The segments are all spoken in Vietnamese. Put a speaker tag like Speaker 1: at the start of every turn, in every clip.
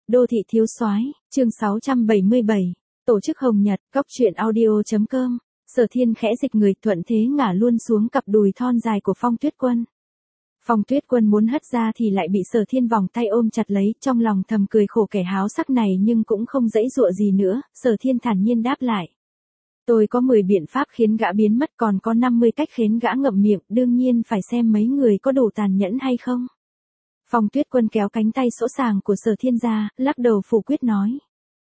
Speaker 1: Đô thị thiếu soái, chương 677, tổ chức Hồng Nhật, góc truyện audio.com. Sở Thiên khẽ dịch người, thuận thế ngả luôn xuống cặp đùi thon dài của Phong Tuyết Quân. Phong Tuyết Quân muốn hất ra thì lại bị Sở Thiên vòng tay ôm chặt lấy, trong lòng thầm cười khổ kẻ háo sắc này nhưng cũng không dãy dụa gì nữa. Sở Thiên thản nhiên đáp lại: tôi có 10 biện pháp khiến gã biến mất, còn có 50 cách khiến gã ngậm miệng, đương nhiên phải xem mấy người có đủ tàn nhẫn hay không. Phong Tuyết Quân kéo cánh tay sỗ sàng của Sở Thiên ra, lắc đầu phủ quyết nói: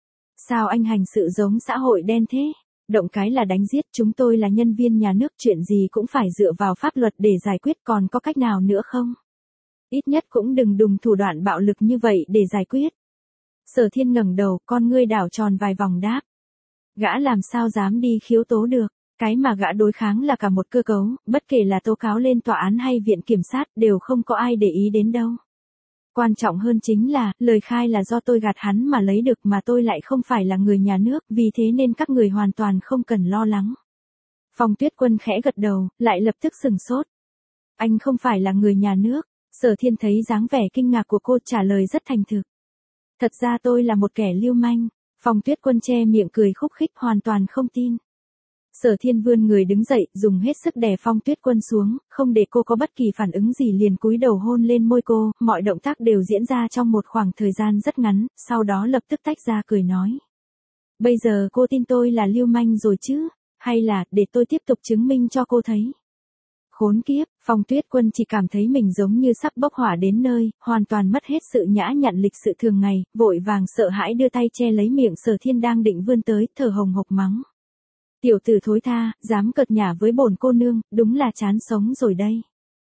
Speaker 1: sao anh hành sự giống xã hội đen thế? Động cái là đánh giết, chúng tôi là nhân viên nhà nước, chuyện gì cũng phải dựa vào pháp luật để giải quyết, còn có cách nào nữa không? Ít nhất cũng đừng dùng thủ đoạn bạo lực như vậy để giải quyết. Sở Thiên ngẩng đầu, con ngươi đảo tròn vài vòng đáp: gã làm sao dám đi khiếu tố được, cái mà gã đối kháng là cả một cơ cấu, bất kể là tố cáo lên tòa án hay viện kiểm sát đều không có ai để ý đến đâu. Quan trọng hơn chính là, lời khai là do tôi gạt hắn mà lấy được, mà tôi lại không phải là người nhà nước, vì thế nên các người hoàn toàn không cần lo lắng. Phong Tuyết Quân khẽ gật đầu, lại lập tức sừng sốt. Anh không phải là người nhà nước? Sở Thiên thấy dáng vẻ kinh ngạc của cô, trả lời rất thành thực: thật ra tôi là một kẻ lưu manh. Phong Tuyết Quân che miệng cười khúc khích, hoàn toàn không tin. Sở Thiên vươn người đứng dậy, dùng hết sức đè Phong Tuyết Quân xuống, không để cô có bất kỳ phản ứng gì, liền cúi đầu hôn lên môi cô, mọi động tác đều diễn ra trong một khoảng thời gian rất ngắn, sau đó lập tức tách ra cười nói: bây giờ cô tin tôi là lưu manh rồi chứ? Hay là, để tôi tiếp tục chứng minh cho cô thấy. Khốn kiếp, Phong Tuyết Quân chỉ cảm thấy mình giống như sắp bốc hỏa đến nơi, hoàn toàn mất hết sự nhã nhặn lịch sự thường ngày, vội vàng sợ hãi đưa tay che lấy miệng Sở Thiên đang định vươn tới, thở hồng hộc mắng: tiểu tử thối tha, dám cợt nhả với bổn cô nương, đúng là chán sống rồi đây.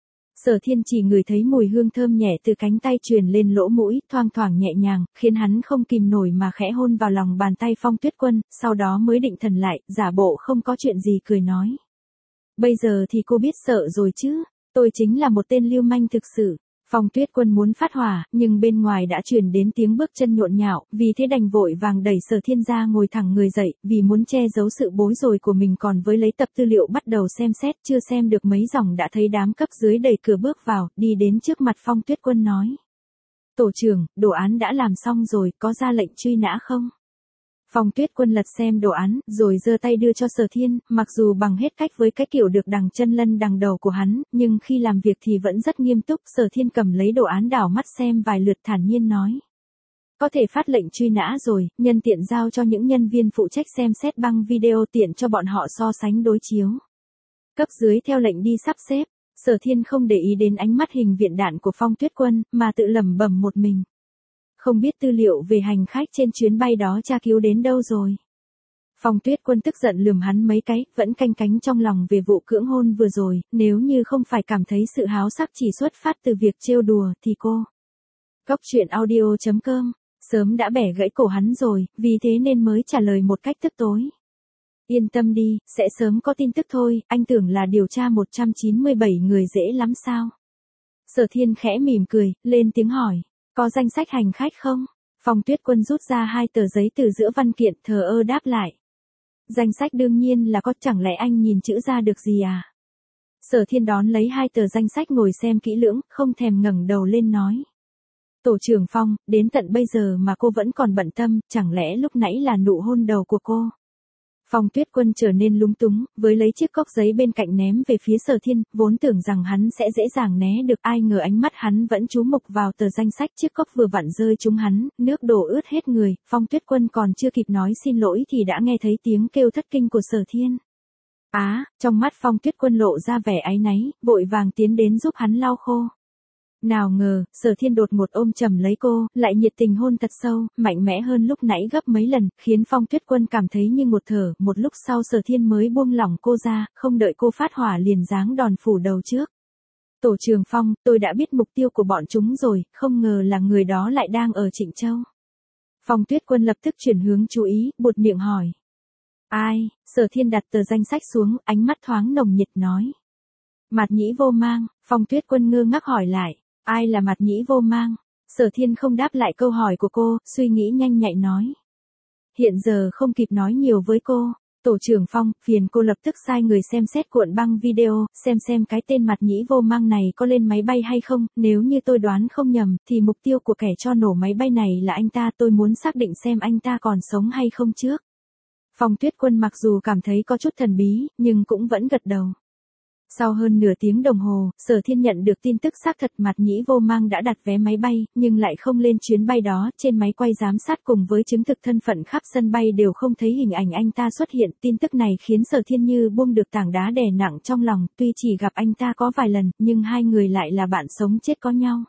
Speaker 1: Sở Thiên chỉ ngửi thấy mùi hương thơm nhẹ từ cánh tay truyền lên lỗ mũi, thoang thoảng nhẹ nhàng, khiến hắn không kìm nổi mà khẽ hôn vào lòng bàn tay Phong Tuyết Quân, sau đó mới định thần lại, giả bộ không có chuyện gì cười nói: bây giờ thì cô biết sợ rồi chứ, tôi chính là một tên lưu manh thực sự. Phong Tuyết Quân muốn phát hỏa, nhưng bên ngoài đã truyền đến tiếng bước chân nhộn nhạo, vì thế đành vội vàng đẩy Sở Thiên ra ngồi thẳng người dậy, vì muốn che giấu sự bối rối của mình còn với lấy tập tư liệu bắt đầu xem xét, chưa xem được mấy dòng đã thấy đám cấp dưới đẩy cửa bước vào, đi đến trước mặt Phong Tuyết Quân nói: tổ trưởng, đồ án đã làm xong rồi, có ra lệnh truy nã không? Phong Tuyết Quân lật xem đồ án, rồi giơ tay đưa cho Sở Thiên, mặc dù bằng hết cách với cái kiểu được đằng chân lân đằng đầu của hắn, nhưng khi làm việc thì vẫn rất nghiêm túc. Sở Thiên cầm lấy đồ án đảo mắt xem vài lượt, thản nhiên nói: có thể phát lệnh truy nã rồi, nhân tiện giao cho những nhân viên phụ trách xem xét băng video, tiện cho bọn họ so sánh đối chiếu. Cấp dưới theo lệnh đi sắp xếp. Sở Thiên không để ý đến ánh mắt hình viện đạn của Phong Tuyết Quân, mà tự lẩm bẩm một mình: không biết tư liệu về hành khách trên chuyến bay đó tra cứu đến đâu rồi. Phong Tuyết Quân tức giận lườm hắn mấy cái, vẫn canh cánh trong lòng về vụ cưỡng hôn vừa rồi, nếu như không phải cảm thấy sự háo sắc chỉ xuất phát từ việc trêu đùa thì cô. Góc truyện audio.com, sớm đã bẻ gãy cổ hắn rồi, vì thế nên mới trả lời một cách tức tối: yên tâm đi, sẽ sớm có tin tức thôi, anh tưởng là điều tra 197 người dễ lắm sao? Sở Thiên khẽ mỉm cười, lên tiếng hỏi: có danh sách hành khách không? Phong Tuyết Quân rút ra 2 tờ giấy từ giữa văn kiện, thờ ơ đáp lại: danh sách đương nhiên là có, chẳng lẽ anh nhìn chữ ra được gì à? Sở Thiên đón lấy 2 tờ danh sách ngồi xem kỹ lưỡng, không thèm ngẩng đầu lên nói: tổ trưởng Phong, đến tận bây giờ mà cô vẫn còn bận tâm, chẳng lẽ lúc nãy là nụ hôn đầu của cô? Phong Tuyết Quân trở nên lúng túng, với lấy chiếc cốc giấy bên cạnh ném về phía Sở Thiên, vốn tưởng rằng hắn sẽ dễ dàng né được, ai ngờ ánh mắt hắn vẫn chú mục vào tờ danh sách, chiếc cốc vừa vặn rơi trúng hắn, nước đổ ướt hết người. Phong Tuyết Quân còn chưa kịp nói xin lỗi thì đã nghe thấy tiếng kêu thất kinh của Sở Thiên. Trong mắt Phong Tuyết Quân lộ ra vẻ áy náy, vội vàng tiến đến giúp hắn lau khô. Nào ngờ, Sở Thiên đột ngột ôm chầm lấy cô, lại nhiệt tình hôn thật sâu, mạnh mẽ hơn lúc nãy gấp mấy lần, khiến Phong Tuyết Quân cảm thấy như ngột thở. Một lúc sau Sở Thiên mới buông lỏng cô ra, không đợi cô phát hỏa liền giáng đòn phủ đầu trước. tổ trưởng Phong, tôi đã biết mục tiêu của bọn chúng rồi, không ngờ là người đó lại đang ở Trịnh Châu. Phong Tuyết Quân lập tức chuyển hướng chú ý, buột miệng hỏi: ai? Sở Thiên đặt tờ danh sách xuống, ánh mắt thoáng nồng nhiệt nói: Mạt Nhĩ Vô Mang. Phong Tuyết Quân ngơ ngác hỏi lại: ai là Mạt Nhĩ Vô Mang? Sở Thiên không đáp lại câu hỏi của cô, suy nghĩ nhanh nhạy nói: hiện giờ không kịp nói nhiều với cô. Tổ trưởng Phong, phiền cô lập tức sai người xem xét cuộn băng video, xem cái tên mặt nhĩ vô mang này có lên máy bay hay không, nếu như tôi đoán không nhầm, thì mục tiêu của kẻ cho nổ máy bay này là anh ta, tôi muốn xác định xem anh ta còn sống hay không trước. Phong Tuyết Quân mặc dù cảm thấy có chút thần bí, nhưng cũng vẫn gật đầu. Sau hơn nửa tiếng đồng hồ, Sở Thiên nhận được tin tức xác thật mặt nhĩ vô mang đã đặt vé máy bay, nhưng lại không lên chuyến bay đó, trên máy quay giám sát cùng với chứng thực thân phận khắp sân bay đều không thấy hình ảnh anh ta xuất hiện. Tin tức này khiến Sở Thiên như buông được tảng đá đè nặng trong lòng, tuy chỉ gặp anh ta có vài lần, nhưng hai người lại là bạn sống chết có nhau.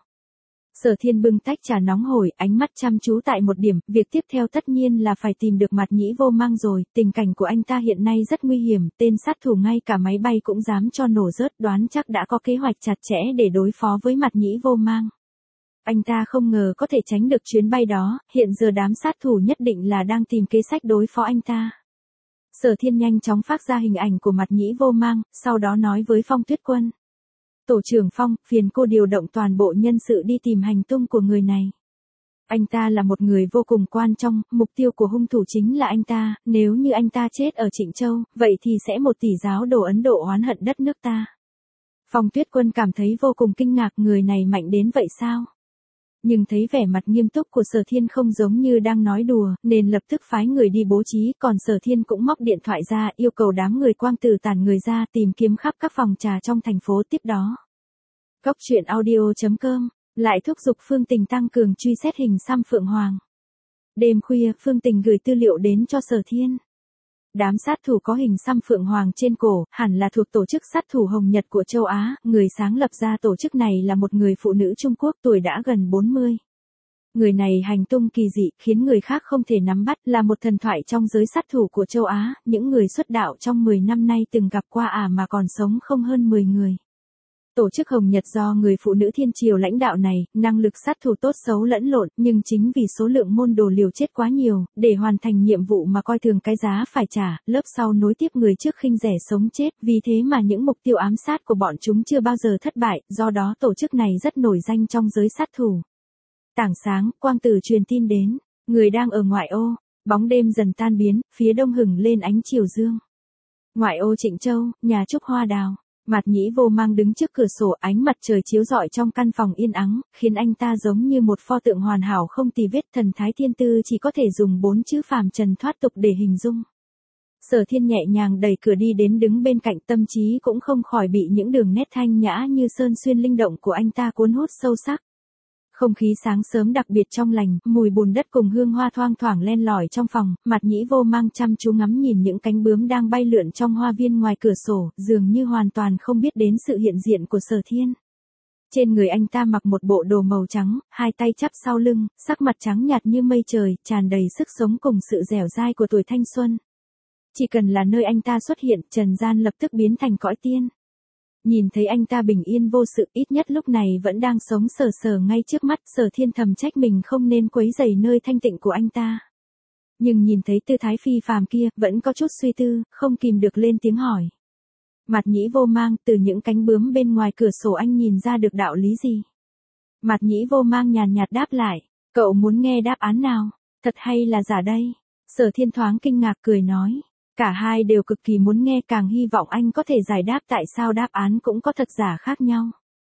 Speaker 1: Sở Thiên bưng tách trà nóng hổi, ánh mắt chăm chú tại một điểm, việc tiếp theo tất nhiên là phải tìm được mặt nhĩ vô mang rồi, tình cảnh của anh ta hiện nay rất nguy hiểm, tên sát thủ ngay cả máy bay cũng dám cho nổ rớt, đoán chắc đã có kế hoạch chặt chẽ để đối phó với mặt nhĩ vô mang. Anh ta không ngờ có thể tránh được chuyến bay đó, hiện giờ đám sát thủ nhất định là đang tìm kế sách đối phó anh ta. Sở Thiên nhanh chóng phát ra hình ảnh của mặt nhĩ vô mang, sau đó nói với Phong Tuyết Quân. Tổ trưởng Phong, phiền cô điều động toàn bộ nhân sự đi tìm hành tung của người này. Anh ta là một người vô cùng quan trọng, mục tiêu của hung thủ chính là anh ta, nếu như anh ta chết ở Trịnh Châu, vậy thì sẽ 1 tỷ giáo đồ Ấn Độ oán hận đất nước ta. Phong Tuyết Quân cảm thấy vô cùng kinh ngạc, người này mạnh đến vậy sao? Nhưng thấy vẻ mặt nghiêm túc của Sở Thiên không giống như đang nói đùa, nên lập tức phái người đi bố trí, còn Sở Thiên cũng móc điện thoại ra, yêu cầu đám người Quang Tử tản người ra tìm kiếm khắp các phòng trà trong thành phố. Tiếp đó, Góc truyện audio.com lại thúc giục Phương Tình tăng cường truy xét hình xăm Phượng Hoàng. Đêm khuya, Phương Tình gửi tư liệu đến cho Sở Thiên. Đám sát thủ có hình xăm Phượng Hoàng trên cổ, hẳn là thuộc tổ chức sát thủ Hồng Nhật của châu Á, người sáng lập ra tổ chức này là một người phụ nữ Trung Quốc tuổi đã gần 40. Người này hành tung kỳ dị, khiến người khác không thể nắm bắt, là một thần thoại trong giới sát thủ của châu Á, những người xuất đạo trong 10 năm nay từng gặp qua mà còn sống không hơn 10 người. Tổ chức Hồng Nhật do người phụ nữ thiên triều lãnh đạo này, năng lực sát thủ tốt xấu lẫn lộn, nhưng chính vì số lượng môn đồ liều chết quá nhiều, để hoàn thành nhiệm vụ mà coi thường cái giá phải trả, lớp sau nối tiếp người trước khinh rẻ sống chết, vì thế mà những mục tiêu ám sát của bọn chúng chưa bao giờ thất bại, do đó tổ chức này rất nổi danh trong giới sát thủ. Tảng sáng, Quang Tử truyền tin đến, người đang ở ngoại ô, bóng đêm dần tan biến, phía đông hửng lên ánh chiều dương. Ngoại ô Trịnh Châu, nhà Trúc Hoa Đào. Mặt nhĩ vô mang đứng trước cửa sổ, ánh mặt trời chiếu rọi trong căn phòng yên ắng, khiến anh ta giống như một pho tượng hoàn hảo không tì vết, thần thái thiên tư chỉ có thể dùng 4 chữ phàm trần thoát tục để hình dung. Sở Thiên nhẹ nhàng đẩy cửa đi đến đứng bên cạnh, tâm trí cũng không khỏi bị những đường nét thanh nhã như sơn xuyên linh động của anh ta cuốn hút sâu sắc. Không khí sáng sớm đặc biệt trong lành, mùi bùn đất cùng hương hoa thoang thoảng len lỏi trong phòng, mặt nhĩ vô mang chăm chú ngắm nhìn những cánh bướm đang bay lượn trong hoa viên ngoài cửa sổ, dường như hoàn toàn không biết đến sự hiện diện của Sở Thiên. Trên người anh ta mặc một bộ đồ màu trắng, hai tay chắp sau lưng, sắc mặt trắng nhạt như mây trời, tràn đầy sức sống cùng sự dẻo dai của tuổi thanh xuân. Chỉ cần là nơi anh ta xuất hiện, trần gian lập tức biến thành cõi tiên. Nhìn thấy anh ta bình yên vô sự, ít nhất lúc này vẫn đang sống sờ sờ ngay trước mắt, Sở Thiên thầm trách mình không nên quấy rầy nơi thanh tịnh của anh ta. Nhưng nhìn thấy tư thái phi phàm kia, vẫn có chút suy tư, không kìm được lên tiếng hỏi. Mặt nhĩ vô mang, từ những cánh bướm bên ngoài cửa sổ anh nhìn ra được đạo lý gì? Mặt nhĩ vô mang nhàn nhạt đáp lại, cậu muốn nghe đáp án nào? Thật hay là giả đây? Sở Thiên thoáng kinh ngạc cười nói. Cả hai đều cực kỳ muốn nghe, càng hy vọng anh có thể giải đáp tại sao đáp án cũng có thật giả khác nhau.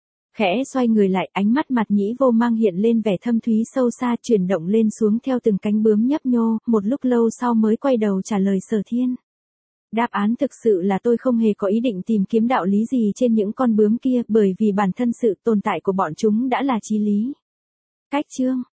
Speaker 1: Khẽ xoay người lại, ánh mắt mặt nhĩ vô mang hiện lên vẻ thâm thúy sâu xa, chuyển động lên xuống theo từng cánh bướm nhấp nhô, một lúc lâu sau mới quay đầu trả lời Sở Thiên. Đáp án thực sự là tôi không hề có ý định tìm kiếm đạo lý gì trên những con bướm kia, bởi vì bản thân sự tồn tại của bọn chúng đã là chí lý. Cách chương